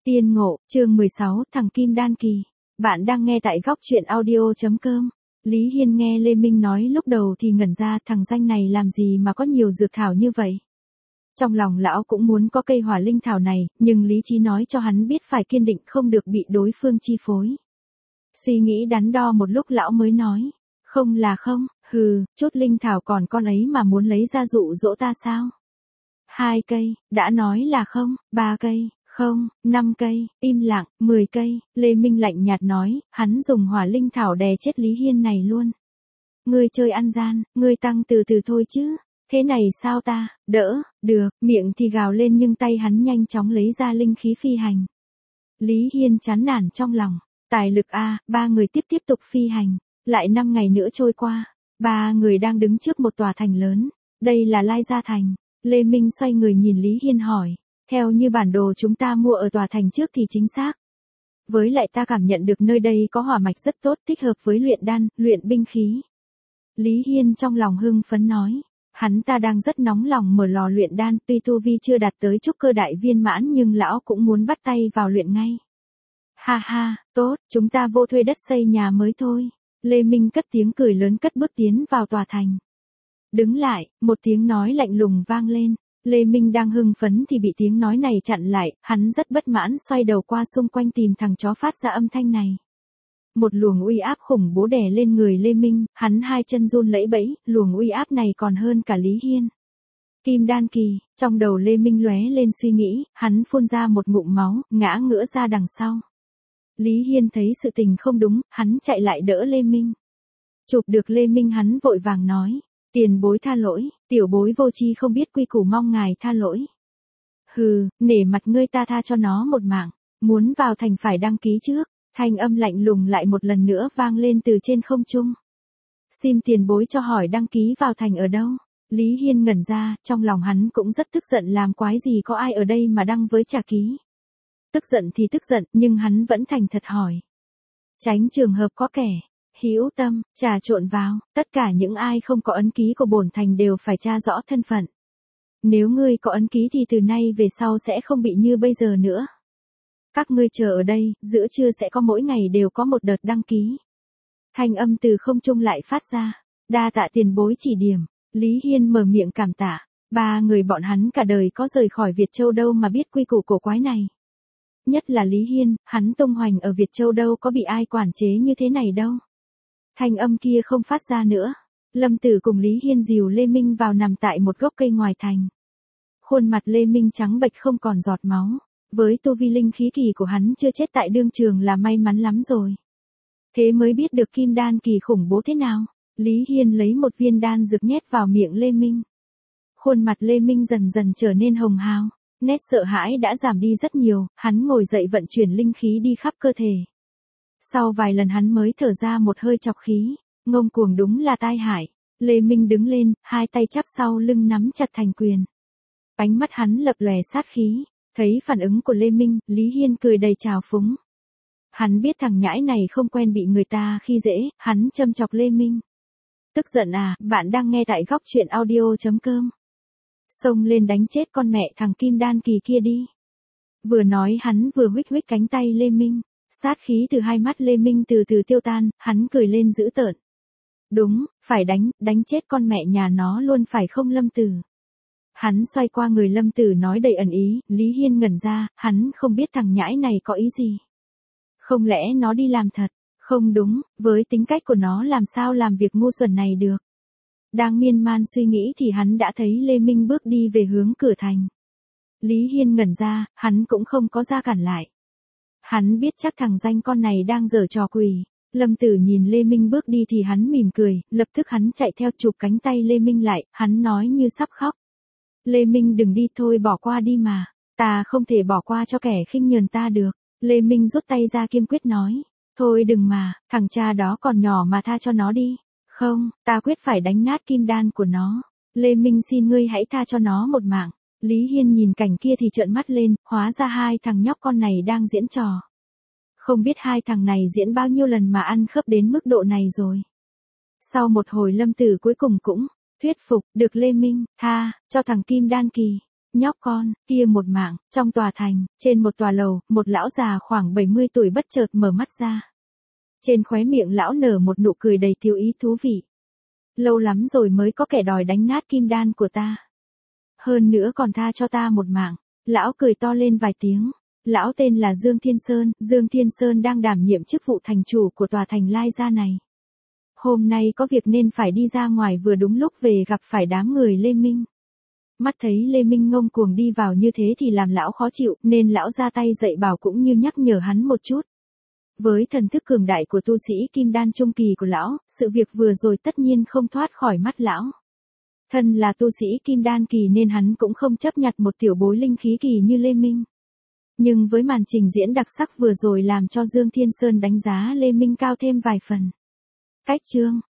Tiên ngộ, chương 16, thằng Kim Đan Kỳ. Bạn đang nghe tại góc truyện audio.com. Lý Hiên nghe Lê Minh nói lúc đầu thì ngẩn ra, thằng danh này làm gì mà có nhiều dược thảo như vậy. Trong lòng lão cũng muốn có cây hỏa linh thảo này, nhưng lý trí nói cho hắn biết phải kiên định không được bị đối phương chi phối. Suy nghĩ đắn đo một lúc lão mới nói, không là không, chút linh thảo còn con ấy mà muốn lấy ra dụ dỗ ta sao? 2 cây, đã nói là không, 3 cây, không, 5 cây, im lặng, 10 cây, Lê Minh lạnh nhạt nói, hắn dùng hỏa linh thảo đè chết Lý Hiên này luôn. Ngươi chơi ăn gian, ngươi tăng từ từ thôi chứ, thế này sao ta, đỡ, được, miệng thì gào lên nhưng tay hắn nhanh chóng lấy ra linh khí phi hành. Lý Hiên chán nản trong lòng, tài lực a, 3 người tiếp tục phi hành, lại 5 ngày nữa trôi qua, 3 người đang đứng trước một tòa thành lớn, đây là Lai Gia Thành. Lê Minh xoay người nhìn Lý Hiên hỏi, theo như bản đồ chúng ta mua ở tòa thành trước thì chính xác. Với lại ta cảm nhận được nơi đây có hỏa mạch rất tốt, thích hợp với luyện đan, luyện binh khí. Lý Hiên trong lòng hưng phấn nói, hắn ta đang rất nóng lòng mở lò luyện đan, tuy tu vi chưa đạt tới trúc cơ đại viên mãn nhưng lão cũng muốn bắt tay vào luyện ngay. Ha ha, tốt, chúng ta vô thuê đất xây nhà mới thôi. Lê Minh cất tiếng cười lớn cất bước tiến vào tòa thành. Đứng lại, một tiếng nói lạnh lùng vang lên. Lê Minh đang hưng phấn thì bị tiếng nói này chặn lại, hắn rất bất mãn xoay đầu qua xung quanh tìm thằng chó phát ra âm thanh này. Một luồng uy áp khủng bố đè lên người Lê Minh, hắn hai chân run lẫy bẫy, luồng uy áp này còn hơn cả Lý Hiên. Kim Đan Kỳ, trong đầu Lê Minh lóe lên suy nghĩ, hắn phun ra một ngụm máu, ngã ngửa ra đằng sau. Lý Hiên thấy sự tình không đúng, hắn chạy lại đỡ Lê Minh. Chụp được Lê Minh hắn vội vàng nói. Tiền bối tha lỗi, tiểu bối vô tri không biết quy củ mong ngài tha lỗi. Nể mặt ngươi ta tha cho nó một mạng, muốn vào thành phải đăng ký trước, thanh âm lạnh lùng lại một lần nữa vang lên từ trên không trung. Xin tiền bối cho hỏi đăng ký vào thành ở đâu? Lý Hiên ngẩn ra, trong lòng hắn cũng rất tức giận làm quái gì có ai ở đây mà đăng với trả ký. Tức giận thì tức giận, nhưng hắn vẫn thành thật hỏi. Tránh trường hợp có kẻ hữu tâm, trà trộn vào, tất cả những ai không có ấn ký của bổn thành đều phải tra rõ thân phận. Nếu ngươi có ấn ký thì từ nay về sau sẽ không bị như bây giờ nữa. Các ngươi chờ ở đây, giữa trưa sẽ có mỗi ngày đều có một đợt đăng ký. Thanh âm từ không trung lại phát ra, đa tạ tiền bối chỉ điểm, Lý Hiên mở miệng cảm tạ, 3 người bọn hắn cả đời có rời khỏi Việt Châu đâu mà biết quy củ cổ quái này. Nhất là Lý Hiên, hắn tung hoành ở Việt Châu đâu có bị ai quản chế như thế này đâu. Thanh âm kia không phát ra nữa. Lâm Tử cùng Lý Hiên dìu Lê Minh vào nằm tại một gốc cây ngoài thành. Khuôn mặt Lê Minh trắng bệch không còn giọt máu. Với tu vi linh khí kỳ của hắn chưa chết tại đương trường là may mắn lắm rồi. Thế mới biết được Kim Đan Kỳ khủng bố thế nào. Lý Hiên lấy một viên đan dược nhét vào miệng Lê Minh. Khuôn mặt Lê Minh dần dần trở nên hồng hào. Nét sợ hãi đã giảm đi rất nhiều, hắn ngồi dậy vận chuyển linh khí đi khắp cơ thể. Sau vài lần hắn mới thở ra một hơi chọc khí, ngông cuồng đúng là tai hại. Lê Minh đứng lên, hai tay chắp sau lưng nắm chặt thành quyền. Ánh mắt hắn lập lòe sát khí, thấy phản ứng của Lê Minh, Lý Hiên cười đầy trào phúng. Hắn biết thằng nhãi này không quen bị người ta khi dễ, hắn châm chọc Lê Minh. Tức giận à, bạn đang nghe tại góc truyện audio.com. Xông lên đánh chết con mẹ thằng Kim Đan Kỳ kia đi. Vừa nói hắn vừa huých cánh tay Lê Minh. Sát khí từ hai mắt Lê Minh từ từ tiêu tan, hắn cười lên dữ tợn. Đúng, phải đánh chết con mẹ nhà nó luôn phải không Lâm Tử. Hắn xoay qua người Lâm Tử nói đầy ẩn ý, Lý Hiên ngẩn ra, hắn không biết thằng nhãi này có ý gì. Không lẽ nó đi làm thật? Không đúng, với tính cách của nó làm sao làm việc ngu xuẩn này được. Đang miên man suy nghĩ thì hắn đã thấy Lê Minh bước đi về hướng cửa thành. Lý Hiên ngẩn ra, hắn cũng không có ra cản lại. Hắn biết chắc thằng danh con này đang giở trò quỷ. Lâm Tử nhìn Lê Minh bước đi thì hắn mỉm cười, lập tức hắn chạy theo chụp cánh tay Lê Minh lại, hắn nói như sắp khóc. Lê Minh đừng đi thôi bỏ qua đi mà, ta không thể bỏ qua cho kẻ khinh nhờn ta được. Lê Minh rút tay ra kiên quyết nói, thôi đừng mà, thằng cha đó còn nhỏ mà tha cho nó đi. Không, ta quyết phải đánh nát kim đan của nó. Lê Minh xin ngươi hãy tha cho nó một mạng. Lý Hiên nhìn cảnh kia thì trợn mắt lên, hóa ra hai thằng nhóc con này đang diễn trò. Không biết hai thằng này diễn bao nhiêu lần mà ăn khớp đến mức độ này rồi. Sau một hồi Lâm Tử cuối cùng cũng thuyết phục được Lê Minh tha cho thằng Kim Đan Kỳ. Nhóc con, kia một mạng, trong tòa thành, trên một tòa lầu, một lão già khoảng 70 tuổi bất chợt mở mắt ra. Trên khóe miệng lão nở một nụ cười đầy tiêu ý thú vị. Lâu lắm rồi mới có kẻ đòi đánh nát kim đan của ta. Hơn nữa còn tha cho ta một mạng. Lão cười to lên vài tiếng. Lão tên là Dương Thiên Sơn, Dương Thiên Sơn đang đảm nhiệm chức vụ thành chủ của tòa thành Lai Gia này. Hôm nay có việc nên phải đi ra ngoài, vừa đúng lúc về gặp phải đám người Lê Minh. Mắt thấy Lê Minh ngông cuồng đi vào như thế thì làm lão khó chịu, nên lão ra tay dạy bảo cũng như nhắc nhở hắn một chút. Với thần thức cường đại của tu sĩ kim đan trung kỳ của lão, sự việc vừa rồi tất nhiên không thoát khỏi mắt lão. Thân là tu sĩ kim đan kỳ nên hắn cũng không chấp nhặt một tiểu bối linh khí kỳ như Lê Minh. Nhưng với màn trình diễn đặc sắc vừa rồi làm cho Dương Thiên Sơn đánh giá Lê Minh cao thêm vài phần. Cách chương